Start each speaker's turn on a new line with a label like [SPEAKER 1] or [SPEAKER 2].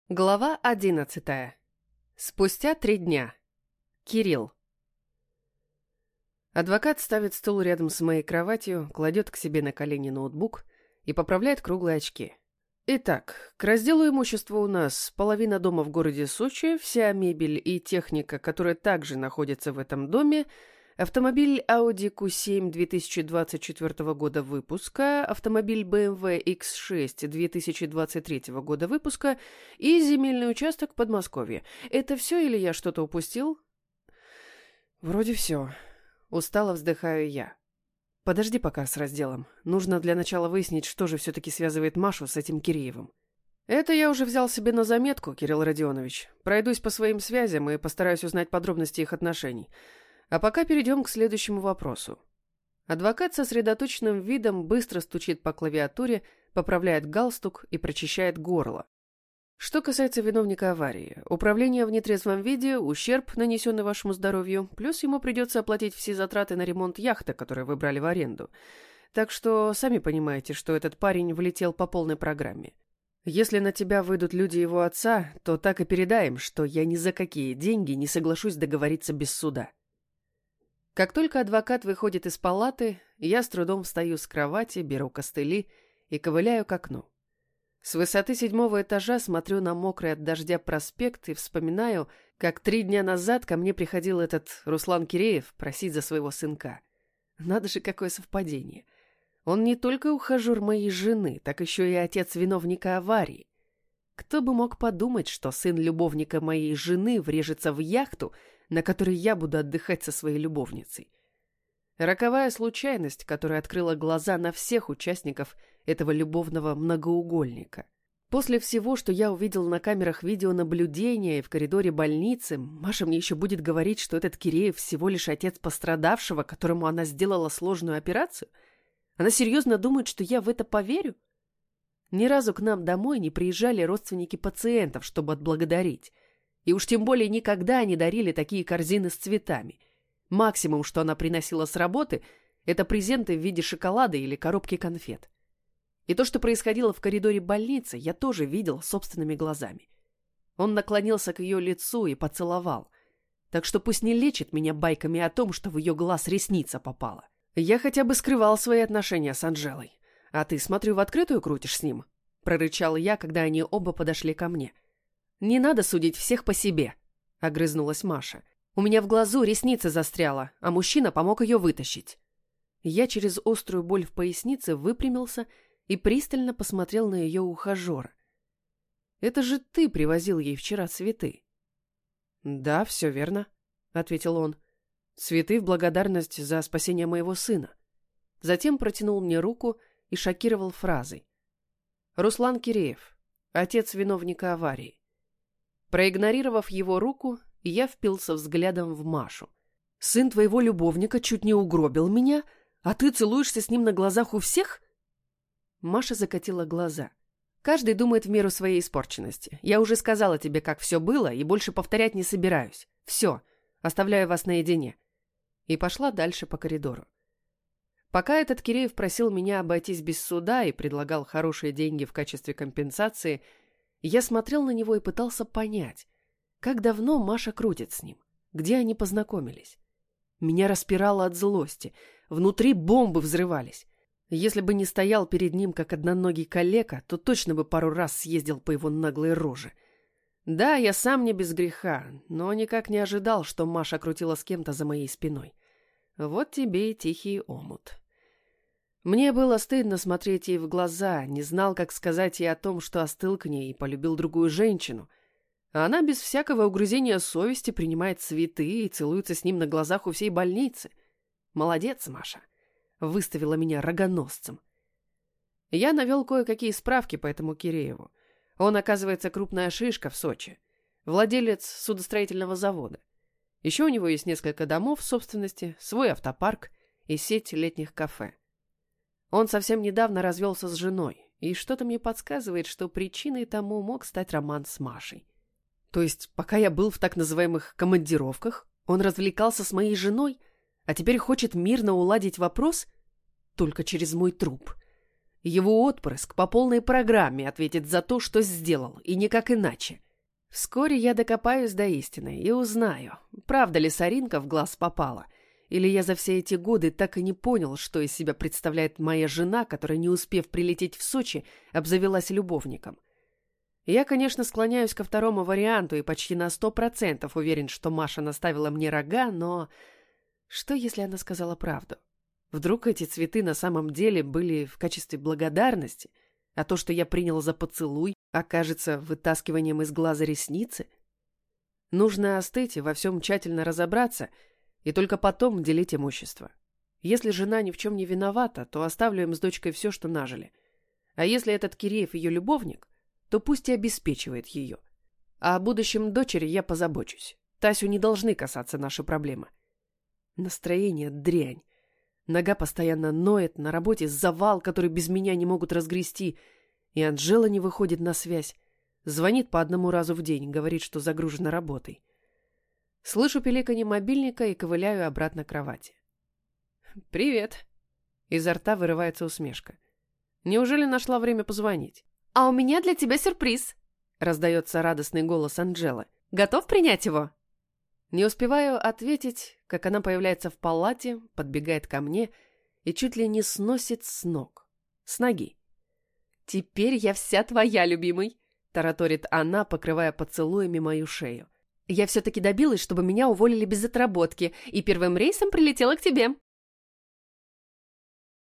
[SPEAKER 1] Глава 11. Спустя 3 дня. Кирилл. Адвокат ставит стул рядом с моей кроватью, кладет к себе на колени ноутбук и поправляет круглые очки. Итак, к разделу имущества у нас половина дома в городе Сочи, вся мебель и техника, которая также находится в этом доме, автомобиль Audi Q7 2024 года выпуска, автомобиль BMW X6 2023 года выпуска и земельный участок в Подмосковье. Это все или я что-то упустил? Вроде все. Устало вздыхаю я. Подожди пока с разделом. Нужно для начала выяснить, что же все-таки связывает Машу с этим Киреевым. Это я уже взял себе на заметку, Кирилл Родионович. Пройдусь по своим связям и постараюсь узнать подробности их отношений. А пока перейдем к следующему вопросу. Адвокат со сосредоточенным видом быстро стучит по клавиатуре, поправляет галстук и прочищает горло. Что касается виновника аварии, управление в нетрезвом виде, ущерб, нанесенный вашему здоровью, плюс ему придется оплатить все затраты на ремонт яхты, которую вы брали в аренду. Так что сами понимаете, что этот парень влетел по полной программе. Если на тебя выйдут люди его отца, то так и передай им, что я ни за какие деньги не соглашусь договориться без суда. Как только адвокат выходит из палаты, я с трудом встаю с кровати, беру костыли и ковыляю к окну. С высоты 7-го этажа смотрю на мокрый от дождя проспект и вспоминаю, как 3 дня назад ко мне приходил этот Руслан Киреев просить за своего сынка. Надо же, какое совпадение. Он не только ухажер моей жены, так еще и отец виновника аварии. Кто бы мог подумать, что сын любовника моей жены врежется в яхту, на которой я буду отдыхать со своей любовницей. Роковая случайность, которая открыла глаза на всех участников этого любовного многоугольника. После всего, что я увидел на камерах видеонаблюдения и в коридоре больницы, Маша мне еще будет говорить, что этот Киреев всего лишь отец пострадавшего, которому она сделала сложную операцию? Она серьезно думает, что я в это поверю? Ни разу к нам домой не приезжали родственники пациентов, чтобы отблагодарить. И уж тем более никогда не дарили такие корзины с цветами. Максимум, что она приносила с работы, это презенты в виде шоколада или коробки конфет. И то, что происходило в коридоре больницы, я тоже видел собственными глазами. Он наклонился к ее лицу и поцеловал. Так что пусть не лечит меня байками о том, что в ее глаз ресница попала. Я хотя бы скрывал свои отношения с Анжелой. А ты, смотрю, в открытую крутишь с ним? Прорычал я, когда они оба подошли ко мне. «Не надо судить всех по себе», — огрызнулась Маша. «У меня в глазу ресница застряла, а мужчина помог ее вытащить». Я через острую боль в пояснице выпрямился и пристально посмотрел на ее ухажера. «Это же ты привозил ей вчера цветы». «Да, все верно», — ответил он. «Цветы в благодарность за спасение моего сына». Затем протянул мне руку и шокировал фразой. «Руслан Киреев, отец виновника аварии». Проигнорировав его руку, я впился взглядом в Машу. «Сын твоего любовника чуть не угробил меня, а ты целуешься с ним на глазах у всех?» Маша закатила глаза. «Каждый думает в меру своей испорченности. Я уже сказала тебе, как все было, и больше повторять не собираюсь. Все, оставляю вас наедине». И пошла дальше по коридору. Пока этот Киреев просил меня обойтись без суда и предлагал хорошие деньги в качестве компенсации, я смотрел на него и пытался понять, как давно Маша крутит с ним, где они познакомились. Меня распирало от злости, внутри бомбы взрывались. Если бы не стоял перед ним, как одноногий калека, то точно бы пару раз съездил по его наглой роже. Да, я сам не без греха, но никак не ожидал, что Маша крутила с кем-то за моей спиной. Вот тебе и тихий омут. Мне было стыдно смотреть ей в глаза, не знал, как сказать ей о том, что остыл к ней и полюбил другую женщину. А она без всякого угрызения совести принимает цветы и целуется с ним на глазах у всей больницы. Молодец, Маша. Выставила меня рогоносцем. Я навел кое-какие справки по этому Кирееву. Он, оказывается, крупная шишка в Сочи. Владелец судостроительного завода. Еще у него есть несколько домов в собственности, свой автопарк и сеть летних кафе. Он совсем недавно развелся с женой, и что-то мне подсказывает, что причиной тому мог стать роман с Машей. То есть, пока я был в так называемых командировках, он развлекался с моей женой, а теперь хочет мирно уладить вопрос только через мой труп. Его отпрыск по полной программе ответит за то, что сделал, и никак иначе. Вскоре я докопаюсь до истины и узнаю, правда ли соринка в глаз попала, или я за все эти годы так и не понял, что из себя представляет моя жена, которая, не успев прилететь в Сочи, обзавелась любовником. Я, конечно, склоняюсь ко второму варианту и почти на 100% уверен, что Маша наставила мне рога, но что, если она сказала правду? Вдруг эти цветы на самом деле были в качестве благодарности, а то, что я принял за поцелуй, окажется вытаскиванием из глаза ресницы? Нужно остыть и во всем тщательно разобраться, и только потом делить имущество. Если жена ни в чем не виновата, то оставлю им с дочкой все, что нажили. А если этот Киреев ее любовник, то пусть и обеспечивает ее. А о будущем дочери я позабочусь. Тасю не должны касаться наши проблемы. Настроение дрянь. Нога постоянно ноет, на работе завал, который без меня не могут разгрести, и Анжела не выходит на связь. Звонит по одному разу в день, говорит, что загружена работой. Слышу пиликанье мобильника и ковыляю обратно к кровати. «Привет!» Изо рта вырывается усмешка. «Неужели нашла время позвонить?»
[SPEAKER 2] «А у меня для тебя сюрприз!»
[SPEAKER 1] Раздается радостный голос Анжелы.
[SPEAKER 2] «Готов принять его?»
[SPEAKER 1] Не успеваю ответить, как она появляется в палате, подбегает ко мне и чуть ли не сносит с ног. С ноги.
[SPEAKER 2] «Теперь я вся твоя, любимый!»
[SPEAKER 1] Тараторит она, покрывая поцелуями мою шею.
[SPEAKER 2] «Я все-таки добилась, чтобы меня уволили без отработки, и первым рейсом прилетела к тебе.